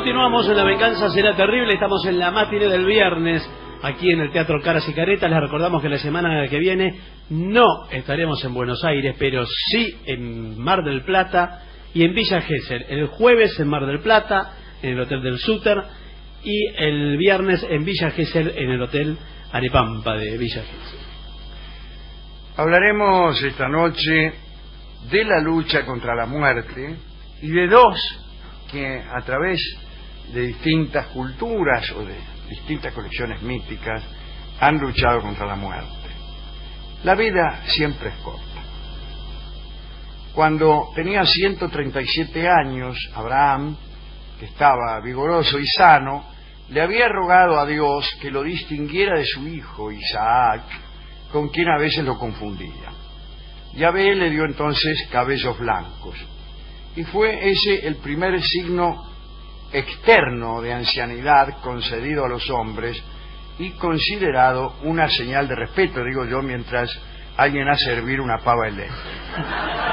Continuamos en La Venganza Será Terrible. Estamos en la matinée del viernes aquí en el Teatro Caras y Caretas. Les recordamos que la semana que viene no estaremos en Buenos Aires, pero sí en Mar del Plata y en Villa Gesell. El jueves en Mar del Plata, en el Hotel del Súter, y el viernes en Villa Gesell, en el Hotel Arepampa de Villa Gesell. Hablaremos esta noche de la lucha contra la muerte y de dos que a través de distintas culturas o de distintas colecciones míticas han luchado contra la muerte. La vida siempre es corta. Cuando tenía 137 años, Abraham, que estaba vigoroso y sano, le había rogado a Dios que lo distinguiera de su hijo Isaac, con quien a veces lo confundía. Yahvé le dio entonces cabellos blancos, y fue ese el primer signo externo de ancianidad concedido a los hombres y considerado una señal de respeto, digo yo, mientras alguien a servir una pava eléctrica.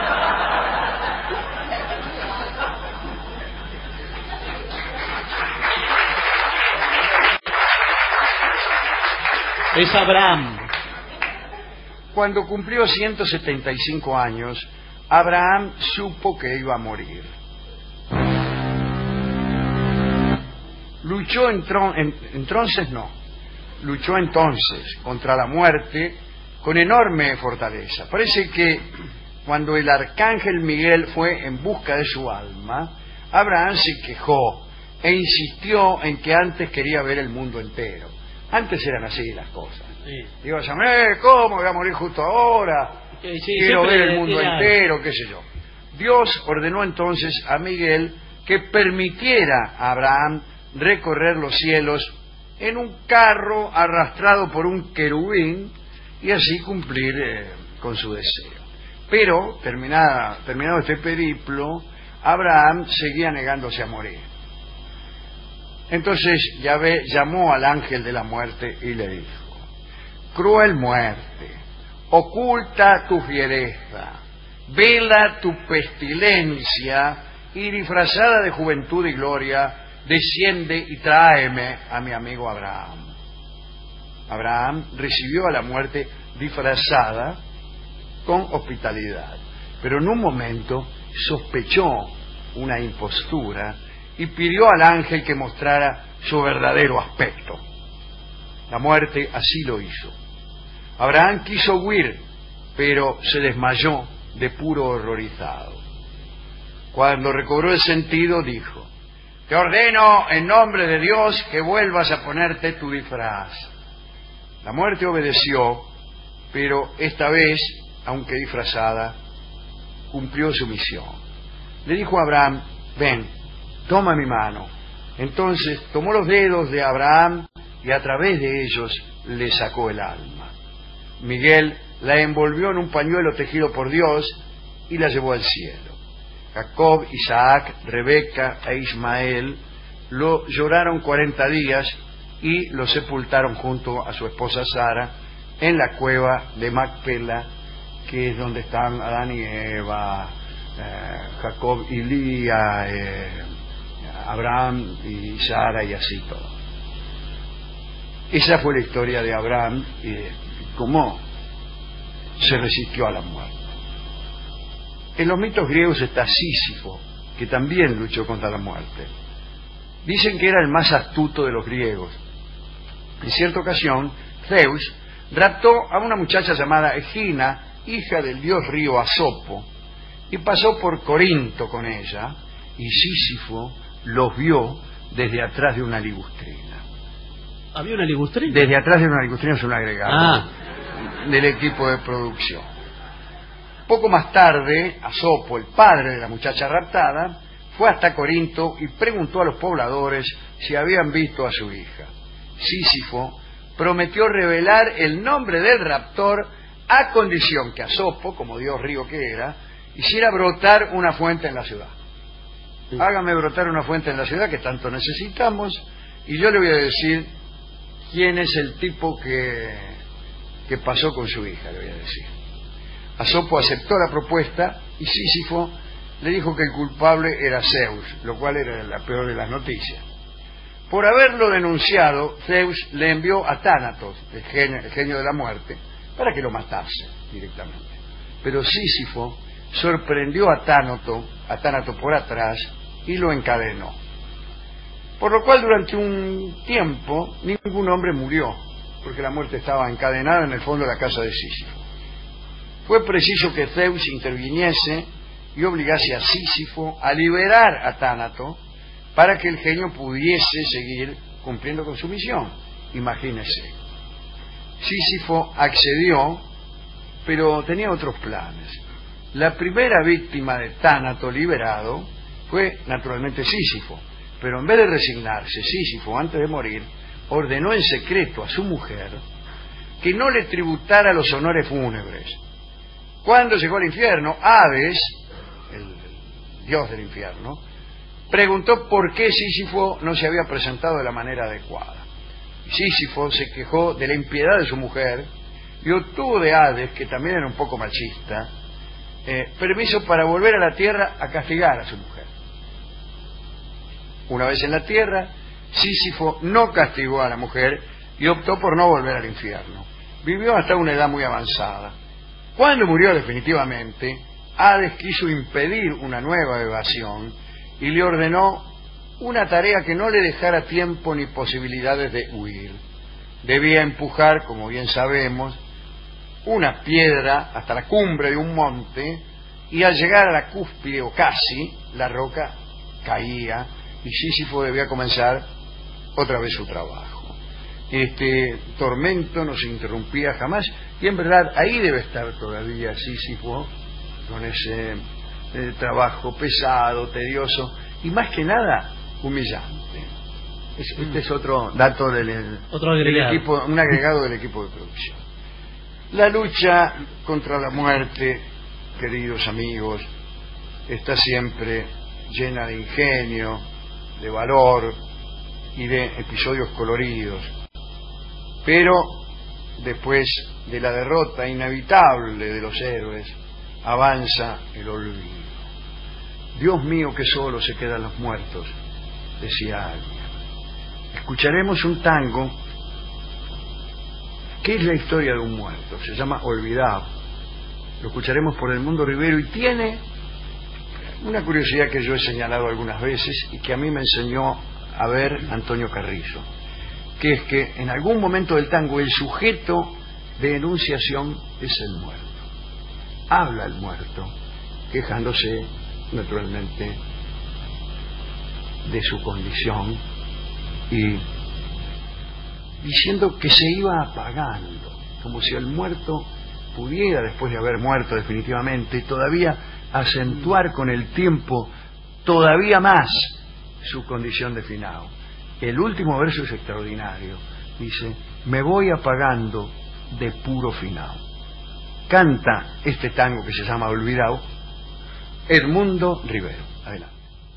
Es Abraham. Cuando cumplió 175 años, Abraham supo que iba a morir. Luchó entonces contra la muerte con enorme fortaleza. Parece que cuando el arcángel Miguel fue en busca de su alma, Abraham se quejó e insistió en que antes quería ver el mundo entero. Antes eran así las cosas. Sí. Digo, ¿cómo voy a morir justo ahora? Sí, Quiero ver el mundo entero, qué sé yo. Dios ordenó entonces a Miguel que permitiera a Abraham recorrer los cielos en un carro arrastrado por un querubín y así cumplir con su deseo. Pero, terminado este periplo, Abraham seguía negándose a morir. Entonces Yahvé llamó al ángel de la muerte y le dijo: cruel muerte, oculta tu fiereza, vela tu pestilencia y disfrazada de juventud y gloria, desciende y tráeme a mi amigo Abraham. Abraham recibió a la muerte disfrazada con hospitalidad, pero en un momento sospechó una impostura y pidió al ángel que mostrara su verdadero aspecto. La muerte así lo hizo. Abraham quiso huir, pero se desmayó de puro horrorizado. Cuando recobró el sentido, dijo: te ordeno en nombre de Dios que vuelvas a ponerte tu disfraz. La muerte obedeció, pero esta vez, aunque disfrazada, cumplió su misión. Le dijo a Abraham: ven, toma mi mano. Entonces tomó los dedos de Abraham y a través de ellos le sacó el alma. Miguel la envolvió en un pañuelo tejido por Dios y la llevó al cielo. Jacob, Isaac, Rebeca e Ismael lo lloraron 40 días y lo sepultaron junto a su esposa Sara en la cueva de Macpela, que es donde están Adán y Eva, Jacob y Lía, Abraham y Sara y así todo. Esa fue la historia de Abraham y de cómo se resistió a la muerte. En los mitos griegos está Sísifo, que también luchó contra la muerte. Dicen que era el más astuto de los griegos. En cierta ocasión, Zeus raptó a una muchacha llamada Egina, hija del dios río Asopo, y pasó por Corinto con ella, y Sísifo los vio desde atrás de una ligustrina. ¿Había una ligustrina? Desde atrás de una ligustrina es un agregado del equipo de producción. Poco más tarde, Asopo, el padre de la muchacha raptada, fue hasta Corinto y preguntó a los pobladores si habían visto a su hija. Sísifo prometió revelar el nombre del raptor a condición que Asopo, como dios río que era, hiciera brotar una fuente en la ciudad. Hágame brotar una fuente en la ciudad que tanto necesitamos y yo le voy a decir quién es el tipo que pasó con su hija, le voy a decir. Asopo aceptó la propuesta y Sísifo le dijo que el culpable era Zeus, lo cual era la peor de las noticias. Por haberlo denunciado, Zeus le envió a Tánatos, el genio de la muerte, para que lo matase directamente. Pero Sísifo sorprendió a Tánato por atrás y lo encadenó. Por lo cual durante un tiempo ningún hombre murió, porque la muerte estaba encadenada en el fondo de la casa de Sísifo. Fue preciso que Zeus interviniese y obligase a Sísifo a liberar a Tánato para que el genio pudiese seguir cumpliendo con su misión. Imagínese. Sísifo accedió, pero tenía otros planes. La primera víctima de Tánato liberado fue naturalmente Sísifo, pero en vez de resignarse, Sísifo, antes de morir, ordenó en secreto a su mujer que no le tributara los honores fúnebres. Cuando llegó al infierno, Hades, el dios del infierno, preguntó por qué Sísifo no se había presentado de la manera adecuada. Sísifo se quejó de la impiedad de su mujer y obtuvo de Hades, que también era un poco machista, permiso para volver a la tierra a castigar a su mujer. Una vez en la tierra, Sísifo no castigó a la mujer y optó por no volver al infierno. Vivió hasta una edad muy avanzada. Cuando murió definitivamente, Hades quiso impedir una nueva evasión y le ordenó una tarea que no le dejara tiempo ni posibilidades de huir. Debía empujar, como bien sabemos, una piedra hasta la cumbre de un monte, y al llegar a la cúspide o casi, la roca caía y Sísifo debía comenzar otra vez su trabajo. Este tormento no se interrumpía jamás, y en verdad ahí debe estar todavía Sísifo con ese trabajo pesado, tedioso y más que nada humillante. Este es otro dato del equipo, un agregado del equipo de producción. La lucha contra la muerte, queridos amigos, está siempre llena de ingenio, de valor y de episodios coloridos. Pero después de la derrota inevitable de los héroes, avanza el olvido. Dios mío, que solo se quedan los muertos, decía alguien. Escucharemos un tango que es la historia de un muerto, se llama Olvidado. Lo escucharemos por Edmundo Rivero y tiene una curiosidad que yo he señalado algunas veces y que a mí me enseñó a ver Antonio Carrizo, que es que en algún momento del tango el sujeto de enunciación es el muerto. Habla el muerto, quejándose naturalmente de su condición y diciendo que se iba apagando, como si el muerto pudiera, después de haber muerto definitivamente, todavía acentuar con el tiempo todavía más su condición de finado. El último verso es extraordinario. Dice: me voy apagando de puro finado. Canta este tango que se llama Olvidado Edmundo Rivero. Adelante.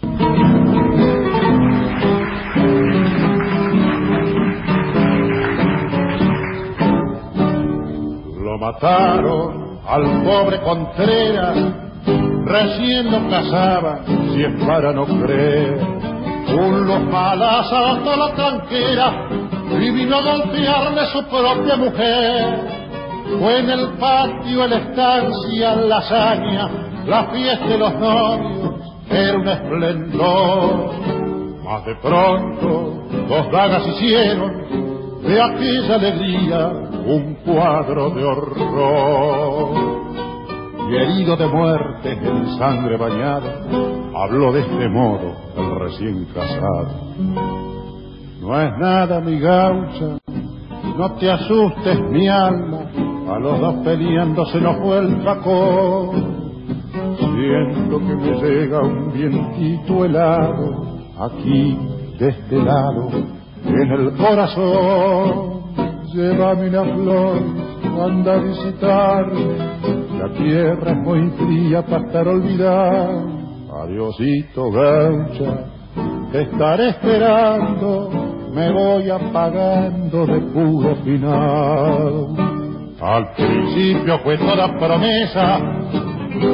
Lo mataron al pobre Contreras, recién lo casaba, si es para no creer. Un los malas hasta la tranquera y vino a golpearle su propia mujer. Fue en el patio, en la estancia, la hazaña, la fiesta de los novios, era un esplendor. Mas de pronto dos dagas hicieron de aquella alegría un cuadro de horror. Y herido de muerte, en sangre bañada, habló de este modo el recién casado: no es nada, mi gaucha, no te asustes, mi alma, a los dos peleando se nos fue el facón. Siento que me llega un vientito helado, aquí, de este lado, en el corazón. Llévame una flor, anda a visitar, la tierra es muy fría para estar olvidada. Adiosito, gaucha, te estaré esperando, me voy apagando de puro final. Al principio fue toda promesa,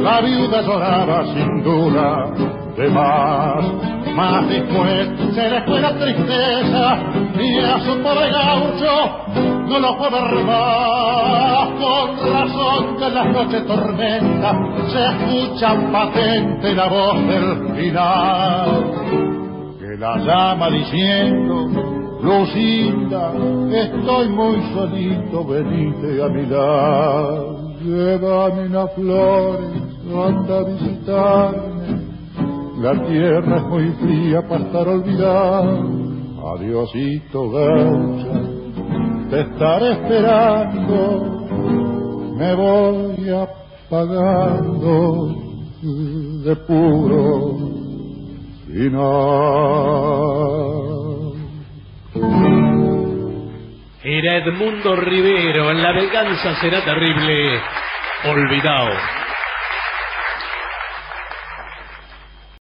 la viuda lloraba sin duda de más después se le fue la tristeza y a su pobre gaucho no lo fue ver más. Con razón de las noches tormenta se escucha patente la voz del final, que la llama diciendo: Lucinda, estoy muy solito, venite a mi lado. Llévame las flores, anda a visitarme. La tierra es muy fría para estar olvidado. Adiosito, gaucha, te estaré esperando. Me voy apagando de puro final. Era Edmundo Rivero en La venganza será terrible. Olvidado.